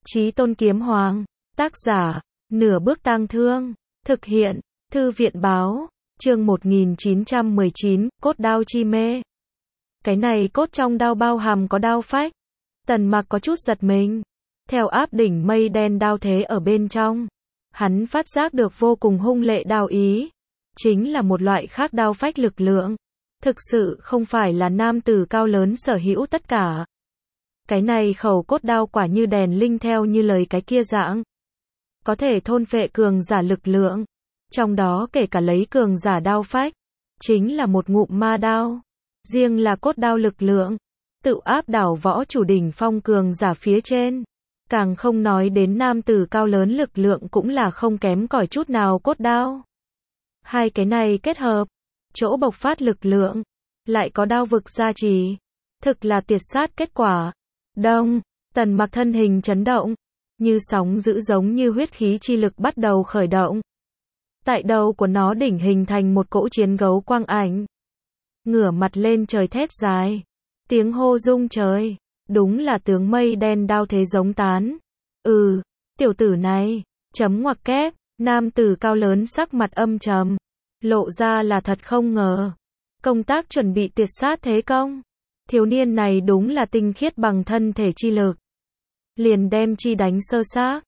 Chí Tôn Kiếm Hoàng, tác giả, Nửa Bước Tang Thương, thực hiện, Thư viện báo, chương 1919, cốt đao chi mê. Cái này cốt trong đao bao hàm có đao phách. Tần Mặc có chút giật mình. Theo áp đỉnh mây đen đao thế ở bên trong, hắn phát giác được vô cùng hung lệ đao ý. Chính là một loại khác đao phách lực lượng. Thực sự không phải là nam tử cao lớn sở hữu tất cả. Cái này khẩu cốt đao quả như đèn linh theo như lời cái kia dạng. Có thể thôn phệ cường giả lực lượng. Trong đó kể cả lấy cường giả đao phách. Chính là một ngụm ma đao. Riêng là cốt đao lực lượng. Tự áp đảo võ chủ đỉnh phong cường giả phía trên. Càng không nói đến nam tử cao lớn lực lượng cũng là không kém cỏi chút nào cốt đao. Hai cái này kết hợp. Chỗ bộc phát lực lượng. Lại có đao vực gia trì. Thực là tiệt sát kết quả. Đông, Tần Mặc thân hình chấn động. Như sóng dữ giống như huyết khí chi lực bắt đầu khởi động. Tại đầu của nó đỉnh hình thành một cỗ chiến gấu quang ảnh. Ngửa mặt lên trời thét dài. Tiếng hô rung trời. Đúng là tướng mây đen đao thế giống tán. Tiểu tử này. Chấm ngoặc kép. Nam tử cao lớn sắc mặt âm trầm. Lộ ra là thật không ngờ. Công tác chuẩn bị tiệt sát thế công. Thiếu niên này đúng là tinh khiết bằng thân thể chi lực. Liền đem chi đánh sơ xác.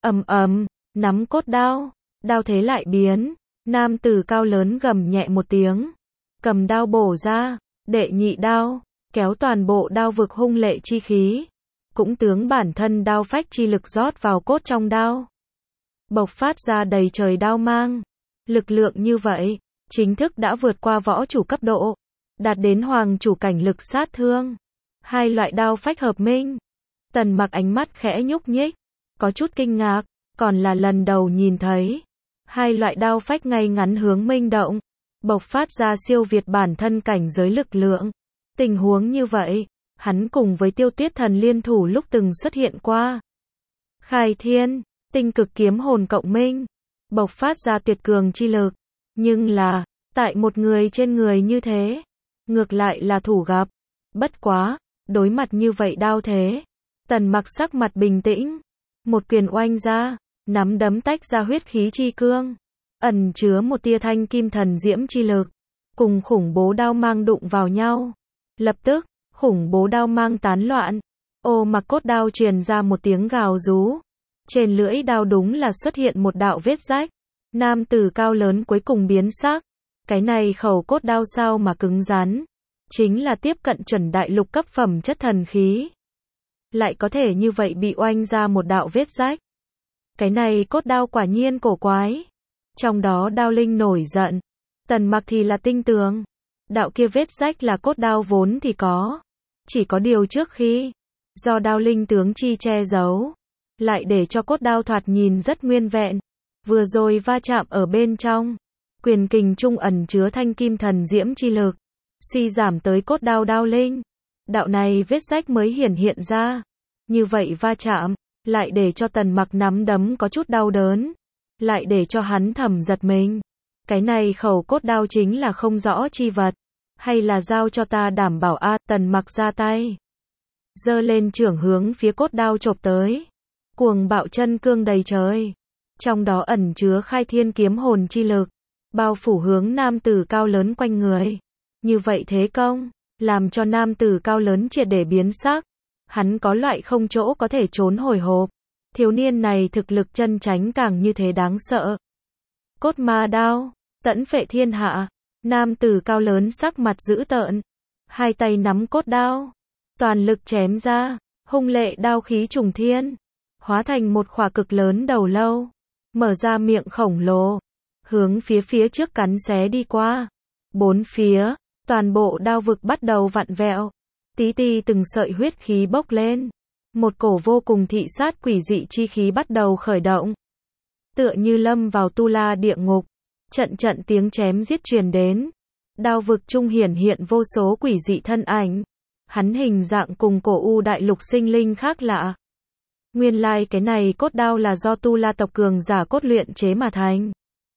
Nắm cốt đao. Đao thế lại biến. Nam tử cao lớn gầm nhẹ một tiếng. Cầm đao bổ ra. Đệ nhị đao. Kéo toàn bộ đao vực hung lệ chi khí. Cũng tướng bản thân đao phách chi lực rót vào cốt trong đao. Bộc phát ra đầy trời đao mang. Lực lượng như vậy. Chính thức đã vượt qua võ chủ cấp độ. Đạt đến hoàng chủ cảnh lực sát thương. Hai loại đao phách hợp minh. Tần Mặc ánh mắt khẽ nhúc nhích. Có chút kinh ngạc. Còn là lần đầu nhìn thấy. Hai loại đao phách ngay ngắn hướng minh động. Bộc phát ra siêu việt bản thân cảnh giới lực lượng. Tình huống như vậy. Hắn cùng với Tiêu Tuyết Thần liên thủ lúc từng xuất hiện qua. Khai thiên. Tinh cực kiếm hồn cộng minh. Bộc phát ra tuyệt cường chi lực. Nhưng là. Tại một người trên người như thế. Ngược lại là thủ gặp. Bất quá, đối mặt như vậy đao thế. Tần Mặc sắc mặt bình tĩnh. Một quyền oanh ra, nắm đấm tách ra huyết khí chi cương. Ẩn chứa một tia thanh kim thần diễm chi lực. Cùng khủng bố đao mang đụng vào nhau. Lập tức, khủng bố đao mang tán loạn. Mặc cốt đao truyền ra một tiếng gào rú. Trên lưỡi đao đúng là xuất hiện một đạo vết rách. Nam tử cao lớn cuối cùng biến sắc. Cái này khẩu cốt đao sao mà cứng rắn. Chính là tiếp cận chuẩn đại lục cấp phẩm chất thần khí. Lại có thể như vậy bị oanh ra một đạo vết rách. Cái này cốt đao quả nhiên cổ quái. Trong đó đao linh nổi giận. Tần Mặc thì là tinh tường. Đạo kia vết rách là cốt đao vốn thì có. Chỉ có điều trước khi. Do đao linh tướng chi che giấu. Lại để cho cốt đao thoạt nhìn rất nguyên vẹn. Vừa rồi va chạm ở bên trong. Quyền kình trung ẩn chứa thanh kim thần diễm chi lực. Suy giảm tới cốt đao linh. Đạo này vết rách mới hiển hiện ra. Như vậy va chạm. Lại để cho Tần Mặc nắm đấm có chút đau đớn. Lại để cho hắn thầm giật mình. Cái này khẩu cốt đao chính là không rõ chi vật. Hay là giao cho ta đảm bảo Tần Mặc ra tay. Giơ lên chưởng hướng phía cốt đao chộp tới. Cuồng bạo chân cương đầy trời. Trong đó ẩn chứa khai thiên kiếm hồn chi lực. Bao phủ hướng nam tử cao lớn quanh người. Như vậy thế công. Làm cho nam tử cao lớn triệt để biến sắc. Hắn có loại không chỗ có thể trốn hồi hộp. Thiếu niên này thực lực chân chánh càng như thế đáng sợ. Cốt ma đao. Tẫn phệ thiên hạ. Nam tử cao lớn sắc mặt dữ tợn. Hai tay nắm cốt đao. Toàn lực chém ra. Hung lệ đao khí trùng thiên. Hóa thành một khỏa cực lớn đầu lâu. Mở ra miệng khổng lồ. Hướng phía trước cắn xé đi qua. Bốn phía. Toàn bộ đao vực bắt đầu vặn vẹo. Tí ti từng sợi huyết khí bốc lên. Một cổ vô cùng thị sát quỷ dị chi khí bắt đầu khởi động. Tựa như lâm vào tu la địa ngục. Trận tiếng chém giết truyền đến. Đao vực trung hiển hiện vô số quỷ dị thân ảnh. Hắn hình dạng cùng cổ u đại lục sinh linh khác lạ. Nguyên lai cái này cốt đao là do tu la tộc cường giả cốt luyện chế mà thành.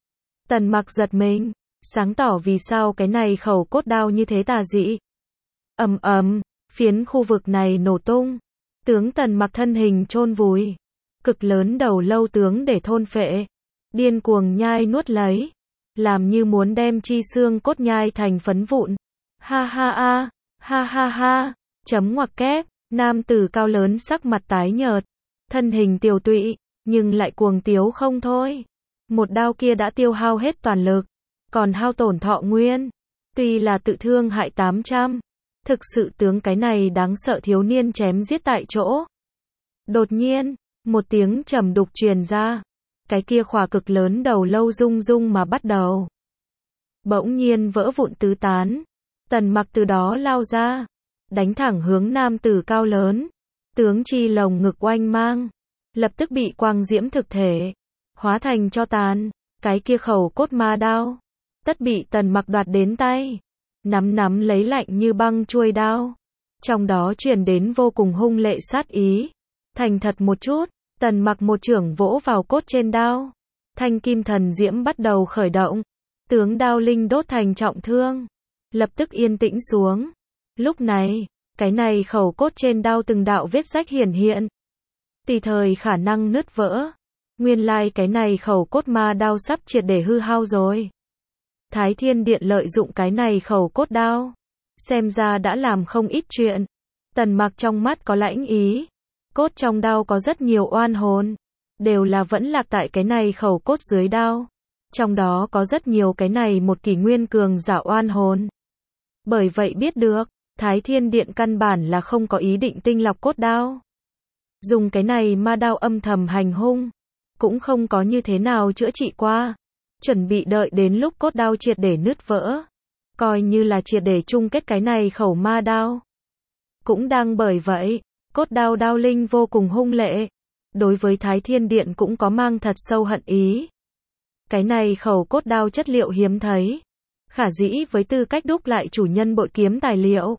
Tần Mặc giật mình. Sáng tỏ vì sao cái này khẩu cốt đao như thế tà dị. Phiến khu vực này nổ tung. Tướng Tần Mặc thân hình chôn vùi. cực lớn đầu lâu tướng để thôn phệ, điên cuồng nhai nuốt lấy, làm như muốn đem chi xương cốt nhai thành phấn vụn. Ha ha ha, ha ha ha, chấm ngoặc kép, nam tử cao lớn sắc mặt tái nhợt, thân hình tiều tụy, nhưng lại cuồng tiếu không thôi. Một đao kia đã tiêu hao hết toàn lực, còn hao tổn thọ nguyên. Tuy là tự thương hại 800, thực sự tướng cái này đáng sợ thiếu niên chém giết tại chỗ. Đột nhiên, một tiếng trầm đục truyền ra, cái kia khỏa cực lớn đầu lâu rung rung mà bắt đầu. Bỗng nhiên vỡ vụn tứ tán, Tần Mặc từ đó lao ra, đánh thẳng hướng nam tử cao lớn, tướng chi lồng ngực oanh mang, lập tức bị quang diễm thực thể, hóa thành tro tàn, cái kia khẩu cốt ma đao, tất bị Tần Mặc đoạt đến tay, nắm lấy lạnh như băng chuôi đao, trong đó truyền đến vô cùng hung lệ sát ý. Thành thật một chút, Tần Mặc một chưởng vỗ vào cốt trên đao, thanh kim thần diễm bắt đầu khởi động, tướng đao linh đốt thành trọng thương, lập tức yên tĩnh xuống. Lúc này, cái này khẩu cốt trên đao từng đạo vết rách hiển hiện, tùy thời khả năng nứt vỡ. Nguyên lai cái này khẩu cốt ma đao sắp triệt để hư hao rồi. Thái Thiên Điện lợi dụng cái này khẩu cốt đao, xem ra đã làm không ít chuyện. Tần Mặc trong mắt có lãnh ý, cốt trong đao có rất nhiều oan hồn, đều là vẫn lạc tại cái này khẩu cốt dưới đao. Trong đó có rất nhiều cái này một kỷ nguyên cường giả oan hồn. Bởi vậy biết được, Thái Thiên Điện căn bản là không có ý định tinh lọc cốt đao. Dùng cái này ma đao âm thầm hành hung, cũng không có như thế nào chữa trị qua. Chuẩn bị đợi đến lúc cốt đao triệt để nứt vỡ, coi như là triệt để chung kết cái này khẩu ma đao. Cũng đang bởi vậy, cốt đao đao linh vô cùng hung lệ, đối với Thái Thiên Điện cũng có mang thật sâu hận ý. Cái này khẩu cốt đao chất liệu hiếm thấy, khả dĩ với tư cách đúc lại chủ nhân bội kiếm tài liệu.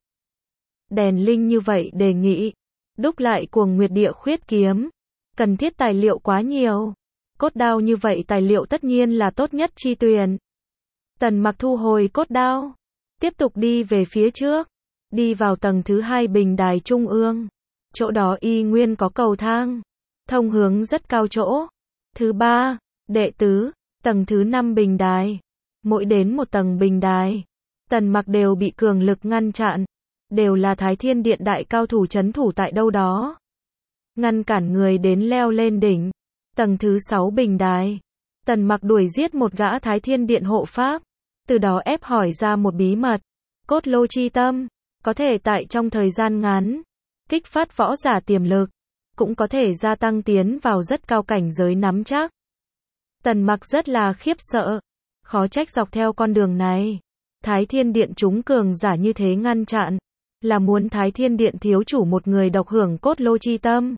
Đèn linh như vậy đề nghị, đúc lại Cuồng Nguyệt Địa Khuyết kiếm, cần thiết tài liệu quá nhiều. Cốt đao như vậy tài liệu tất nhiên là tốt nhất chi tuyển. Tần Mặc thu hồi cốt đao, tiếp tục đi về phía trước, đi vào tầng thứ 2 bình đài trung ương. Chỗ đó y nguyên có cầu thang, thông hướng rất cao chỗ. Thứ 3, đệ tứ, tầng thứ 5 bình đài. Mỗi đến một tầng bình đài, Tần Mặc đều bị cường lực ngăn chặn, đều là Thái Thiên Điện đại cao thủ trấn thủ tại đâu đó, ngăn cản người đến leo lên đỉnh. Tầng thứ 6 bình đài, Tần Mặc đuổi giết một gã Thái Thiên Điện hộ pháp, từ đó ép hỏi ra một bí mật, cốt lô chi tâm, có thể tại trong thời gian ngắn, kích phát võ giả tiềm lực, cũng có thể gia tăng tiến vào rất cao cảnh giới nắm chắc. Tần Mặc rất là khiếp sợ, khó trách dọc theo con đường này, Thái Thiên Điện chúng cường giả như thế ngăn chặn, là muốn Thái Thiên Điện thiếu chủ một người độc hưởng cốt lô chi tâm.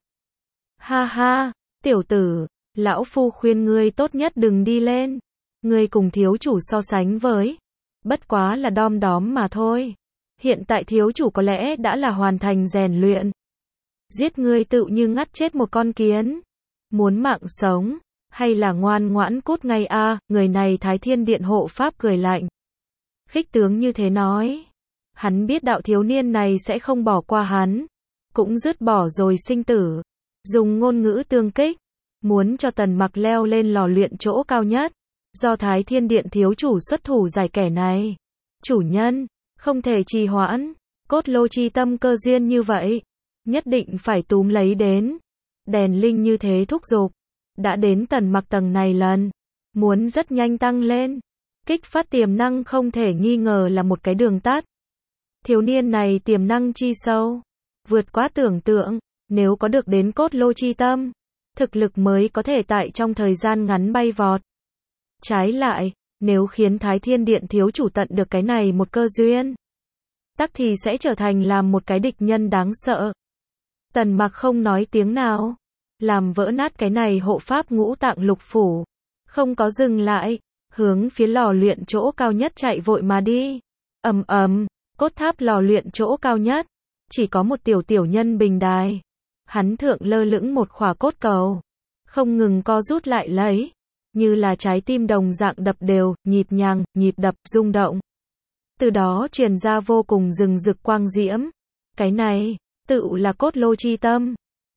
Ha ha, tiểu tử, lão phu khuyên ngươi tốt nhất đừng đi lên, ngươi cùng thiếu chủ so sánh với, bất quá là đom đóm mà thôi. Hiện tại thiếu chủ có lẽ đã là hoàn thành rèn luyện, giết ngươi tựu như ngắt chết một con kiến. Muốn mạng sống, hay là ngoan ngoãn cút ngay a? Người này Thái Thiên Điện hộ pháp cười lạnh, khích tướng như thế nói. Hắn biết đạo thiếu niên này sẽ không bỏ qua hắn, cũng dứt bỏ rồi sinh tử, dùng ngôn ngữ tương kích, muốn cho Tần Mặc leo lên lò luyện chỗ cao nhất, do Thái Thiên Điện thiếu chủ xuất thủ giải kẻ này. Chủ nhân, không thể trì hoãn, cốt lô chi tâm cơ duyên như vậy, nhất định phải túm lấy đến. Đèn linh như thế thúc giục, đã đến Tần Mặc tầng này lần, muốn rất nhanh tăng lên, kích phát tiềm năng không thể nghi ngờ là một cái đường tắt. Thiếu niên này tiềm năng chi sâu, vượt quá tưởng tượng, nếu có được đến cốt lô chi tâm, thực lực mới có thể tại trong thời gian ngắn bay vọt. Trái lại, nếu khiến Thái Thiên Điện thiếu chủ tận được cái này một cơ duyên, tắc thì sẽ trở thành làm một cái địch nhân đáng sợ. Tần Mặc không nói tiếng nào, làm vỡ nát cái này hộ pháp ngũ tạng lục phủ, không có dừng lại, hướng phía lò luyện chỗ cao nhất chạy vội mà đi. Ầm ầm, cốt tháp lò luyện chỗ cao nhất, chỉ có một tiểu nhân bình đài. Hắn thượng lơ lửng một khỏa cốt cầu, không ngừng co rút lại lấy, như là trái tim đồng dạng đập đều, nhịp nhàng, nhịp đập, rung động. Từ đó truyền ra vô cùng rừng rực quang diễm. Cái này, tựu là cốt lô chi tâm.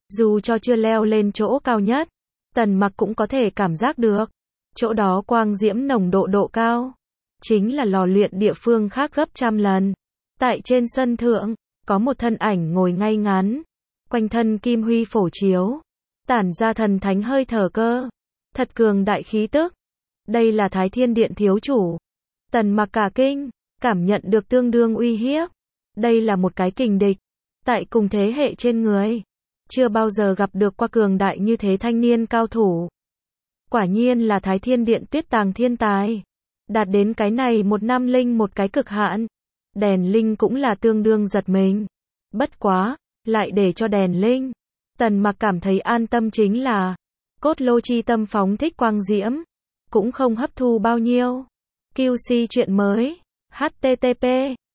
Dù cho chưa leo lên chỗ cao nhất, Tần Mặc cũng có thể cảm giác được. Chỗ đó quang diễm nồng độ cao. Chính là lò luyện địa phương khác gấp trăm lần. Tại trên sân thượng, có một thân ảnh ngồi ngay ngắn. Quanh thân kim huy phổ chiếu. Tản ra thần thánh hơi thở cơ. Thật cường đại khí tức. Đây là Thái Thiên Điện thiếu chủ. Tần Mặc cả kinh, cảm nhận được tương đương uy hiếp. Đây là một cái kình địch. Tại cùng thế hệ trên người. Chưa bao giờ gặp được qua cường đại như thế thanh niên cao thủ. Quả nhiên là Thái Thiên Điện Tuyết Tàng thiên tài. Đạt đến cái này một năm linh một cái cực hạn. Đèn linh cũng là tương đương giật mình. Bất quá, lại để cho đèn linh. Tần Mặc cảm thấy an tâm chính là cốt lô chi tâm phóng thích quang diễm. Cũng không hấp thu bao nhiêu. QC chuyện mới. http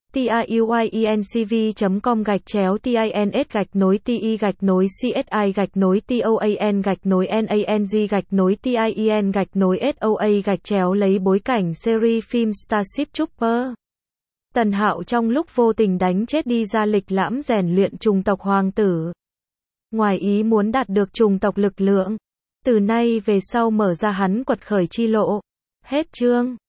tiuyenCV.com/TINS-TOAN-NANG-TIEN-SOA lấy bối cảnh series phim Starship Trooper. Tần Hạo trong lúc vô tình đánh chết đi ra lịch lãm rèn luyện trùng tộc hoàng tử. Ngoài ý muốn đạt được trùng tộc lực lượng. Từ nay về sau mở ra hắn quật khởi chi lộ. Hết chương.